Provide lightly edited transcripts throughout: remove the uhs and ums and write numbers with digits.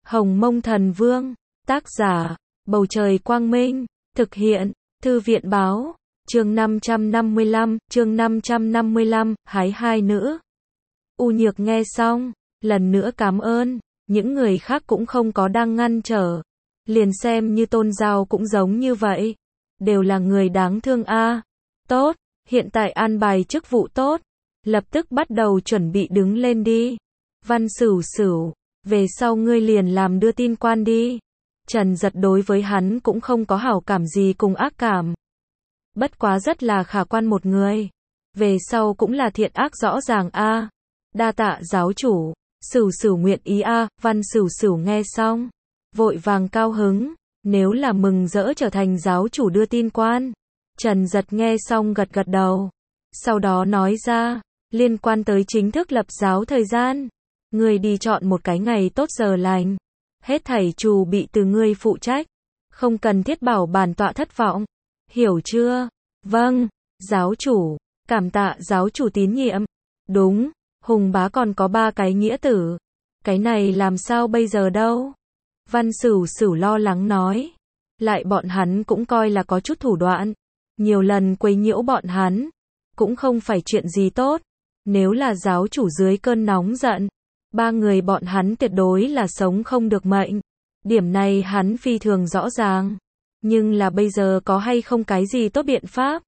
Hồng Mông Thần Vương, tác giả, Bầu Trời Quang Minh, thực hiện, Thư viện Báo, chương 555, hái hai nữ. U Nhược nghe xong, lần nữa cảm ơn, những người khác cũng không có đang ngăn trở. Liền xem như Tôn Giao cũng giống như vậy. Đều là người đáng thương a. Tốt, hiện tại an bài chức vụ tốt. Lập tức bắt đầu chuẩn bị đứng lên đi. Văn Sửu Sửu, về sau ngươi liền làm đưa tin quan đi. Trần Giật đối với hắn cũng không có hảo cảm gì cùng ác cảm. Bất quá rất là khả quan một người. Về sau cũng là thiện ác rõ ràng a. Đa tạ giáo chủ, Sửu Sửu nguyện ý a. Văn Sửu Sửu nghe xong, vội vàng cao hứng, nếu là mừng rỡ trở thành giáo chủ đưa tin quan. Trần Giật nghe xong gật gật đầu. Sau đó nói ra, liên quan tới chính thức lập giáo thời gian. Ngươi đi chọn một cái ngày tốt giờ lành. Hết thảy trù bị từ ngươi phụ trách. Không cần thiết bảo bản tọa thất vọng. Hiểu chưa? Vâng, giáo chủ. Cảm tạ giáo chủ tín nhiệm. Đúng, Hùng bá còn có 3 cái nghĩa tử. Cái này làm sao bây giờ đâu? Văn Sửu Sửu lo lắng nói. Lại bọn hắn cũng coi là có chút thủ đoạn. Nhiều lần quấy nhiễu bọn hắn. Cũng không phải chuyện gì tốt. Nếu là giáo chủ dưới cơn nóng giận, 3 người bọn hắn tuyệt đối là sống không được mệnh. Điểm này hắn phi thường rõ ràng. Nhưng là bây giờ có hay không cái gì tốt biện pháp?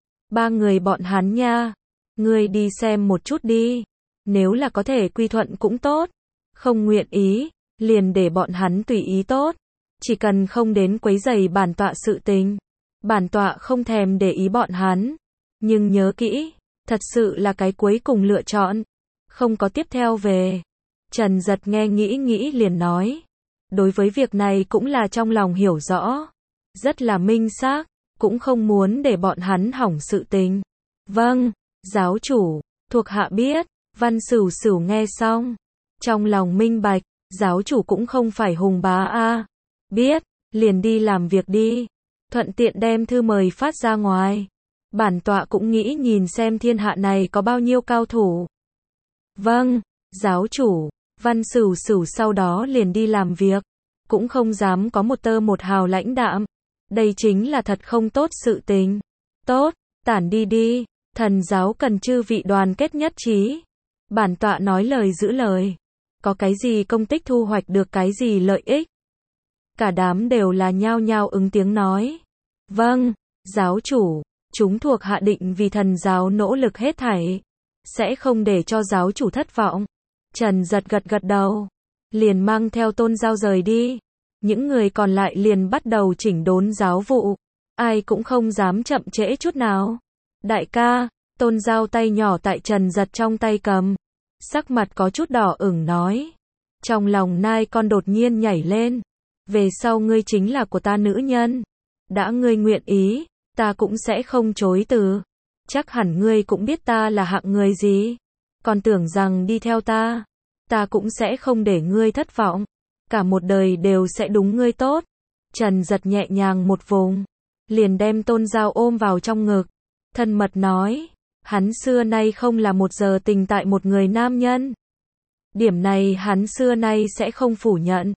3 người bọn hắn nha. Ngươi đi xem một chút đi. Nếu là có thể quy thuận cũng tốt. Không nguyện ý, liền để bọn hắn tùy ý tốt. Chỉ cần không đến quấy rầy bản tọa sự tình. Bản tọa không thèm để ý bọn hắn. Nhưng nhớ kỹ, thật sự là cái cuối cùng lựa chọn. Không có tiếp theo về. Trần Giật nghe nghĩ liền nói. Đối với việc này cũng là trong lòng hiểu rõ. Rất là minh xác, cũng không muốn để bọn hắn hỏng sự tình. Vâng, giáo chủ, thuộc hạ biết. Văn Sửu Sửu nghe xong, trong lòng minh bạch, giáo chủ cũng không phải Hùng bá a. Biết, liền đi làm việc đi. Thuận tiện đem thư mời phát ra ngoài. Bản tọa cũng nghĩ nhìn xem thiên hạ này có bao nhiêu cao thủ. Vâng, giáo chủ. Văn Sửu Sửu sau đó liền đi làm việc. Cũng không dám có một tơ một hào lãnh đạm. Đây chính là thật không tốt sự tình. Tốt, tản đi đi. Thần giáo cần chư vị đoàn kết nhất trí. Bản tọa nói lời giữ lời. Có cái gì công tích thu hoạch được cái gì lợi ích. Cả đám đều là nhao nhao ứng tiếng nói. Vâng, giáo chủ. Chúng thuộc hạ định vì thần giáo nỗ lực hết thảy. Sẽ không để cho giáo chủ thất vọng. Trần Giật gật gật đầu. Liền mang theo Tôn Giao rời đi. Những người còn lại liền bắt đầu chỉnh đốn giáo vụ. Ai cũng không dám chậm trễ chút nào. Đại ca, Tôn Giao tay nhỏ tại Trần Giật trong tay cầm. Sắc mặt có chút đỏ ửng nói. Trong lòng nai con đột nhiên nhảy lên. Về sau ngươi chính là của ta nữ nhân. Đã ngươi nguyện ý, ta cũng sẽ không chối từ. Chắc hẳn ngươi cũng biết ta là hạng người gì. Còn tưởng rằng đi theo ta cũng sẽ không để ngươi thất vọng. Cả một đời đều sẽ đúng ngươi tốt. Trần Giật nhẹ nhàng một vùng. Liền đem Tôn Giao ôm vào trong ngực. Thân mật nói. Hắn xưa nay không là một giờ tình tại một người nam nhân. Điểm này hắn xưa nay sẽ không phủ nhận.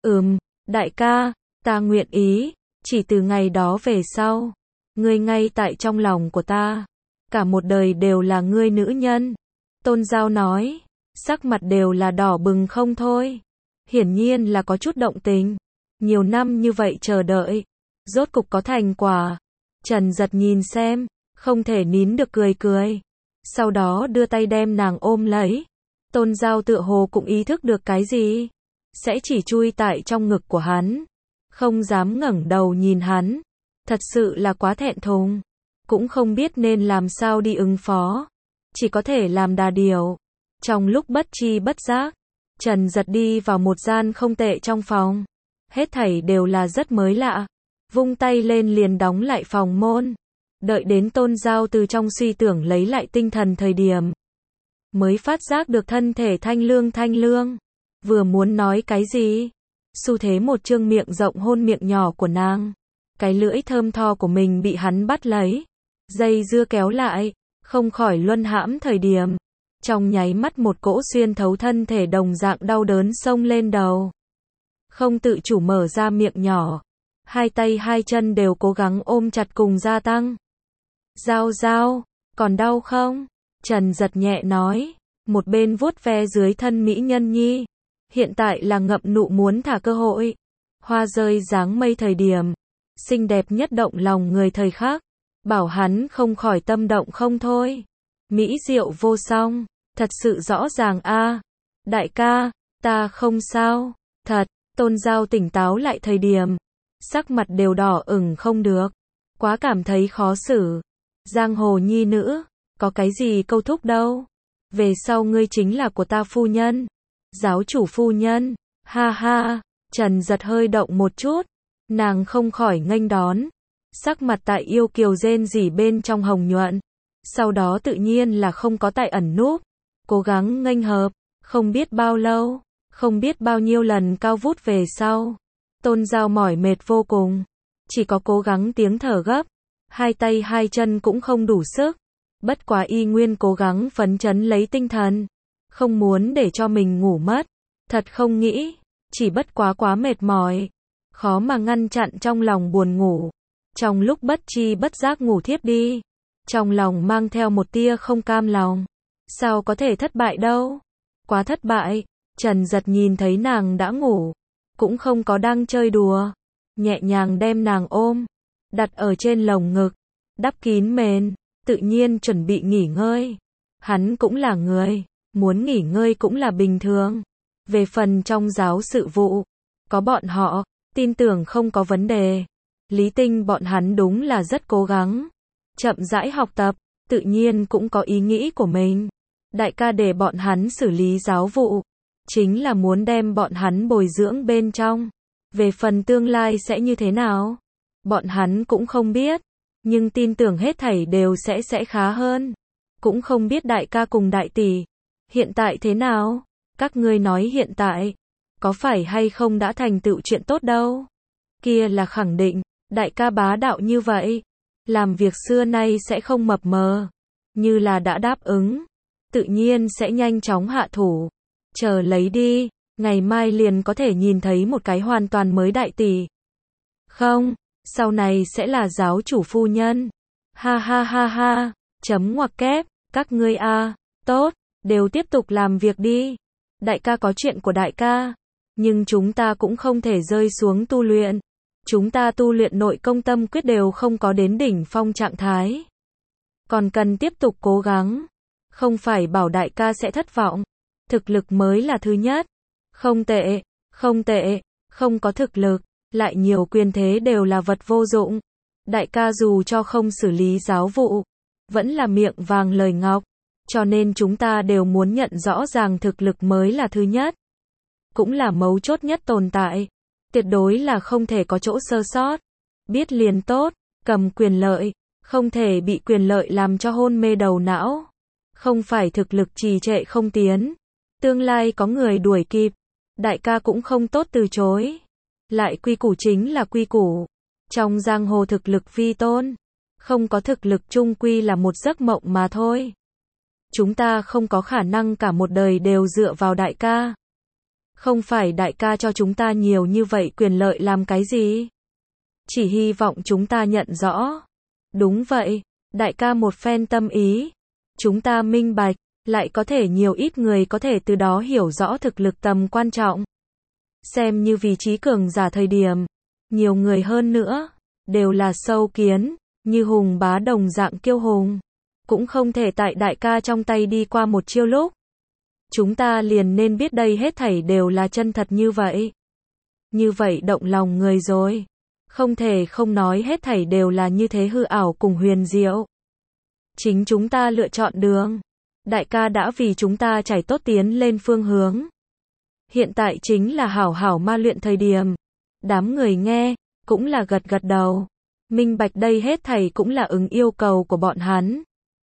Đại ca, ta nguyện ý. Chỉ từ ngày đó về sau. Ngươi ngay tại trong lòng của ta. Cả một đời đều là ngươi nữ nhân. Tôn Giao nói. Sắc mặt đều là đỏ bừng không thôi. Hiển nhiên là có chút động tình. Nhiều năm như vậy chờ đợi. Rốt cục có thành quả. Trần Giật nhìn xem. Không thể nín được cười. Sau đó đưa tay đem nàng ôm lấy. Tôn Giao tựa hồ cũng ý thức được cái gì. Sẽ chỉ chui tại trong ngực của hắn. Không dám ngẩng đầu nhìn hắn. Thật sự là quá thẹn thùng. Cũng không biết nên làm sao đi ứng phó. Chỉ có thể làm đà điều. Trong lúc bất tri bất giác, Trần Giật đi vào một gian không tệ trong phòng. Hết thảy đều là rất mới lạ. Vung tay lên liền đóng lại phòng môn. Đợi đến Tôn Giao từ trong suy tưởng lấy lại tinh thần thời điểm. Mới phát giác được thân thể thanh lương. Vừa muốn nói cái gì? Xu thế một trương miệng rộng hôn miệng nhỏ của nàng. Cái lưỡi thơm tho của mình bị hắn bắt lấy. Dây dưa kéo lại. Không khỏi luân hãm thời điểm. Trong nháy mắt một cỗ xuyên thấu thân thể đồng dạng đau đớn xông lên đầu. không tự chủ mở ra miệng nhỏ. Hai tay hai chân đều cố gắng ôm chặt cùng gia tăng. Giao giao, còn đau không? Trần Giật nhẹ nói, một bên vuốt ve dưới thân mỹ nhân nhi. Hiện tại là ngậm nụ muốn thả cơ hội. Hoa rơi dáng mây thời điểm, xinh đẹp nhất động lòng người thời khắc, bảo hắn không khỏi tâm động không thôi. Mỹ diệu vô song, thật sự rõ ràng a. Đại ca, ta không sao, thật. Tôn Giao tỉnh táo lại thời điểm, sắc mặt đều đỏ ửng không được, quá cảm thấy khó xử. Giang hồ nhi nữ, có cái gì câu thúc đâu. Về sau ngươi chính là của ta phu nhân. Giáo chủ phu nhân, ha ha. Trần Giật hơi động một chút, nàng không khỏi nghênh đón. Sắc mặt tại yêu kiều rên rỉ bên trong hồng nhuận. Sau đó tự nhiên là không có tại ẩn núp, cố gắng nghênh hợp. Không biết bao lâu, không biết bao nhiêu lần cao vút về sau. Tôn Giao mỏi mệt vô cùng, chỉ có cố gắng tiếng thở gấp. Hai tay hai chân cũng không đủ sức, bất quá y nguyên cố gắng phấn chấn lấy tinh thần, không muốn để cho mình ngủ mất. Thật không nghĩ, chỉ bất quá mệt mỏi, khó mà ngăn chặn trong lòng buồn ngủ. Trong lúc bất tri bất giác ngủ thiếp đi, trong lòng mang theo một tia không cam lòng. Sao có thể thất bại đâu? Quá thất bại. Trần Giật nhìn thấy nàng đã ngủ, cũng không có đang chơi đùa, nhẹ nhàng đem nàng ôm, đặt ở trên lồng ngực, đắp kín mền, tự nhiên chuẩn bị nghỉ ngơi. Hắn cũng là người, muốn nghỉ ngơi cũng là bình thường. Về phần trong giáo sự vụ, có bọn họ, tin tưởng không có vấn đề. Lý Tinh bọn hắn đúng là rất cố gắng, chậm rãi học tập, tự nhiên cũng có ý nghĩ của mình. Đại ca để bọn hắn xử lý giáo vụ, chính là muốn đem bọn hắn bồi dưỡng bên trong. Về phần tương lai sẽ như thế nào, bọn hắn cũng không biết, nhưng tin tưởng hết thảy đều sẽ khá hơn. Cũng không biết đại ca cùng đại tỷ hiện tại thế nào. Các ngươi nói hiện tại, có phải hay không đã thành tựu chuyện tốt đâu. Kia là khẳng định, đại ca bá đạo như vậy, làm việc xưa nay sẽ không mập mờ. Như là đã đáp ứng, tự nhiên sẽ nhanh chóng hạ thủ. Chờ lấy đi, ngày mai liền có thể nhìn thấy một cái hoàn toàn mới đại tỷ. Không, sau này sẽ là giáo chủ phu nhân. Ha ha ha ha, chấm ngoặc kép, các ngươi a, tốt, đều tiếp tục làm việc đi. Đại ca có chuyện của đại ca, nhưng chúng ta cũng không thể rơi xuống tu luyện. Chúng ta tu luyện nội công tâm quyết đều không có đến đỉnh phong trạng thái, còn cần tiếp tục cố gắng. Không phải bảo đại ca sẽ thất vọng. Thực lực mới là thứ nhất. Không tệ, không tệ, không có thực lực, lại nhiều quyền thế đều là vật vô dụng. Đại ca dù cho không xử lý giáo vụ, vẫn là miệng vàng lời ngọc. Cho nên chúng ta đều muốn nhận rõ ràng thực lực mới là thứ nhất, cũng là mấu chốt nhất tồn tại. Tuyệt đối là không thể có chỗ sơ sót. Biết liền tốt, cầm quyền lợi, không thể bị quyền lợi làm cho hôn mê đầu não. Không phải thực lực trì trệ không tiến, tương lai có người đuổi kịp, đại ca cũng không tốt từ chối. Lại quy củ chính là quy củ. Trong giang hồ thực lực vi tôn, không có thực lực chung quy là một giấc mộng mà thôi. Chúng ta không có khả năng cả một đời đều dựa vào đại ca. Không phải đại ca cho chúng ta nhiều như vậy quyền lợi làm cái gì? Chỉ hy vọng chúng ta nhận rõ. Đúng vậy, đại ca một phen tâm ý, chúng ta minh bạch, lại có thể nhiều ít người có thể từ đó hiểu rõ thực lực tầm quan trọng. Xem như vị trí cường giả thời điểm, nhiều người hơn nữa, đều là sâu kiến, như hùng bá đồng dạng kiêu hùng. Cũng không thể tại đại ca trong tay đi qua một chiêu lúc. Chúng ta liền nên biết đây hết thảy đều là chân thật như vậy. Như vậy động lòng người rồi. Không thể không nói hết thảy đều là như thế hư ảo cùng huyền diệu. Chính chúng ta lựa chọn đường. Đại ca đã vì chúng ta trải tốt tiến lên phương hướng. Hiện tại chính là hảo hảo ma luyện thời điểm. Đám người nghe, cũng là gật gật đầu. Minh bạch đây hết thảy cũng là ứng yêu cầu của bọn hắn.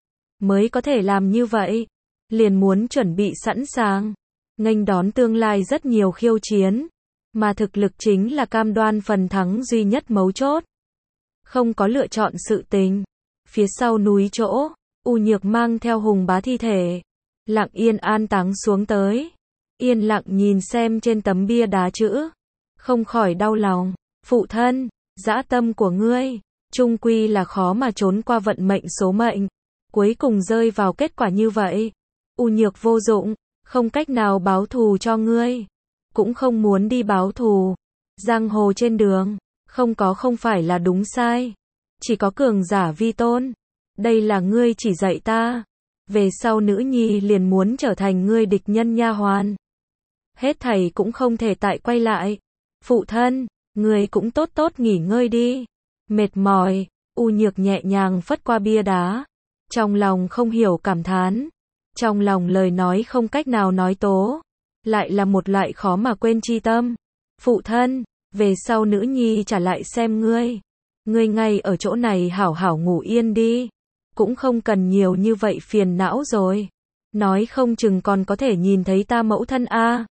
Mới có thể làm như vậy. Liền muốn chuẩn bị sẵn sàng, nghênh đón tương lai rất nhiều khiêu chiến, mà thực lực chính là cam đoan phần thắng duy nhất mấu chốt. Không có lựa chọn sự tình. Phía sau núi chỗ, U Nhược mang theo hùng bá thi thể, lặng yên an táng xuống tới. Yên lặng nhìn xem trên tấm bia đá chữ, không khỏi đau lòng. Phụ thân, dã tâm của ngươi, chung quy là khó mà trốn qua vận mệnh số mệnh. Cuối cùng rơi vào kết quả như vậy. U Nhược vô dụng, không cách nào báo thù cho ngươi. Cũng không muốn đi báo thù. Giang hồ trên đường, không phải là đúng sai. Chỉ có cường giả vi tôn. Đây là ngươi chỉ dạy ta. Về sau nữ nhi liền muốn trở thành ngươi địch nhân nha hoàn. Hết thảy cũng không thể tại quay lại. Phụ thân, ngươi cũng tốt tốt nghỉ ngơi đi. Mệt mỏi, U Nhược nhẹ nhàng phất qua bia đá. Trong lòng không hiểu cảm thán. Trong lòng lời nói không cách nào nói tố. Lại là một loại khó mà quên chi tâm. Phụ thân, về sau nữ nhi trả lại xem ngươi. Ngươi ngay ở chỗ này hảo hảo ngủ yên đi. Cũng không cần nhiều như vậy phiền não rồi. Nói không chừng còn có thể nhìn thấy ta mẫu thân a.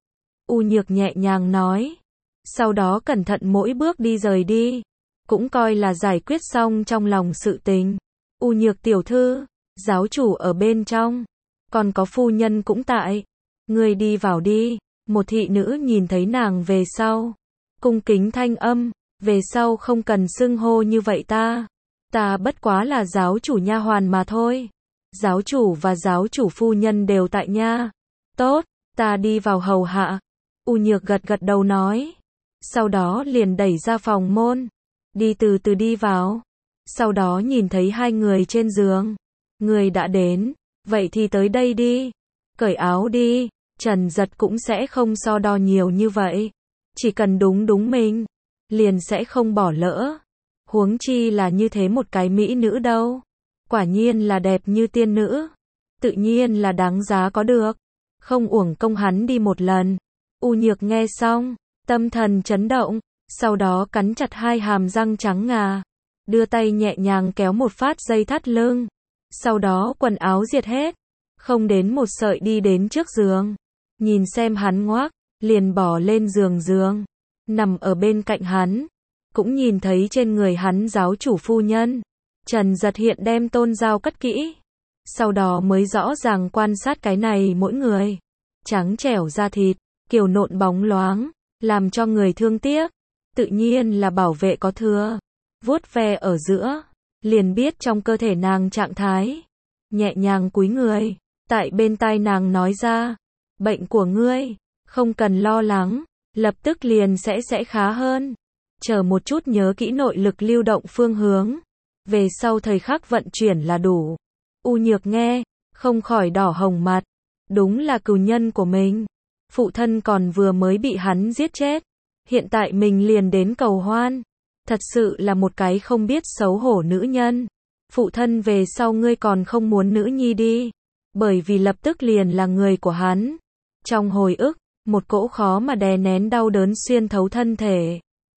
U Nhược nhẹ nhàng nói. Sau đó cẩn thận mỗi bước đi rời đi. Cũng coi là giải quyết xong trong lòng sự tình. U Nhược tiểu thư, giáo chủ ở bên trong. Còn có phu nhân cũng tại. Ngươi đi vào đi. Một thị nữ nhìn thấy nàng về sau. Cung kính thanh âm. Về sau không cần xưng hô như vậy ta. Ta bất quá là giáo chủ nha hoàn mà thôi. Giáo chủ và giáo chủ phu nhân đều tại nha. Tốt, ta đi vào hầu hạ. U Nhược gật gật đầu nói. Sau đó liền đẩy ra phòng môn. Đi từ từ đi vào. Sau đó nhìn thấy hai người trên giường. Người đã đến. Vậy thì tới đây đi. Cởi áo đi. Trần Giật cũng sẽ không so đo nhiều như vậy. Chỉ cần đúng mình. Liền sẽ không bỏ lỡ. Huống chi là như thế một cái mỹ nữ đâu. Quả nhiên là đẹp như tiên nữ. Tự nhiên là đáng giá có được. Không uổng công hắn đi một lần. U Nhược nghe xong, tâm thần chấn động. Sau đó cắn chặt hai hàm răng trắng ngà. Đưa tay nhẹ nhàng kéo một phát dây thắt lưng. Sau đó quần áo diệt hết. Không đến một sợi đi đến trước giường. Nhìn xem hắn ngoác, liền bỏ lên giường. Nằm ở bên cạnh hắn. Cũng nhìn thấy trên người hắn giáo chủ phu nhân. Trần Giật hiện đem tôn dao cất kỹ. Sau đó mới rõ ràng quan sát cái này mỗi người. Trắng trẻo da thịt, kiều nộn bóng loáng, làm cho người thương tiếc. Tự nhiên là bảo vệ có thừa. Vuốt ve ở giữa, liền biết trong cơ thể nàng trạng thái. Nhẹ nhàng cúi người, tại bên tai nàng nói ra. Bệnh của ngươi, không cần lo lắng, lập tức liền sẽ khá hơn. Chờ một chút nhớ kỹ nội lực lưu động phương hướng. Về sau thời khắc vận chuyển là đủ. U Nhược nghe, không khỏi đỏ hồng mặt. Đúng là cừu nhân của mình. Phụ thân còn vừa mới bị hắn giết chết. Hiện tại mình liền đến cầu hoan. Thật sự là một cái không biết xấu hổ nữ nhân. Phụ thân về sau ngươi còn không muốn nữ nhi đi. Bởi vì lập tức liền là người của hắn. Trong hồi ức, một cỗ khó mà đè nén đau đớn xuyên thấu thân thể.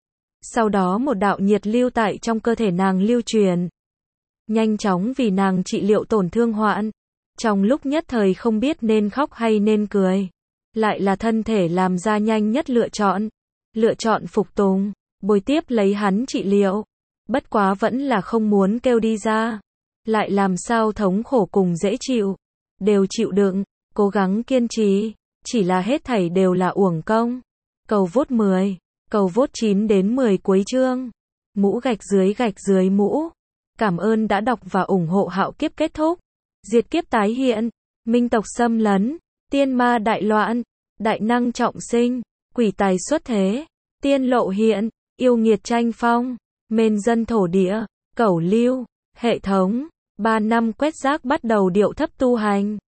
Sau đó một đạo nhiệt lưu tại trong cơ thể nàng lưu truyền. Nhanh chóng vì nàng trị liệu tổn thương hoạn. Trong lúc nhất thời không biết nên khóc hay nên cười. Lại là thân thể làm ra nhanh nhất lựa chọn. Lựa chọn phục tùng, bồi tiếp lấy hắn trị liệu. Bất quá vẫn là không muốn kêu đi ra. Lại làm sao thống khổ cùng dễ chịu. Đều chịu đựng, cố gắng kiên trì. Chỉ là hết thảy đều là uổng công. Cầu vốt 10. Cầu vốt 9 đến 10 cuối chương. Mũ gạch dưới mũ. Cảm ơn đã đọc và ủng hộ Hạo Kiếp kết thúc. Diệt kiếp tái hiện. Minh tộc xâm lấn. Tiên ma đại loạn. Đại năng trọng sinh. Quỷ tài xuất thế. Tiên lộ hiện. Yêu nghiệt tranh phong. Mên dân thổ địa. Cẩu lưu. Hệ thống. 3 năm quét rác bắt đầu điệu thấp tu hành.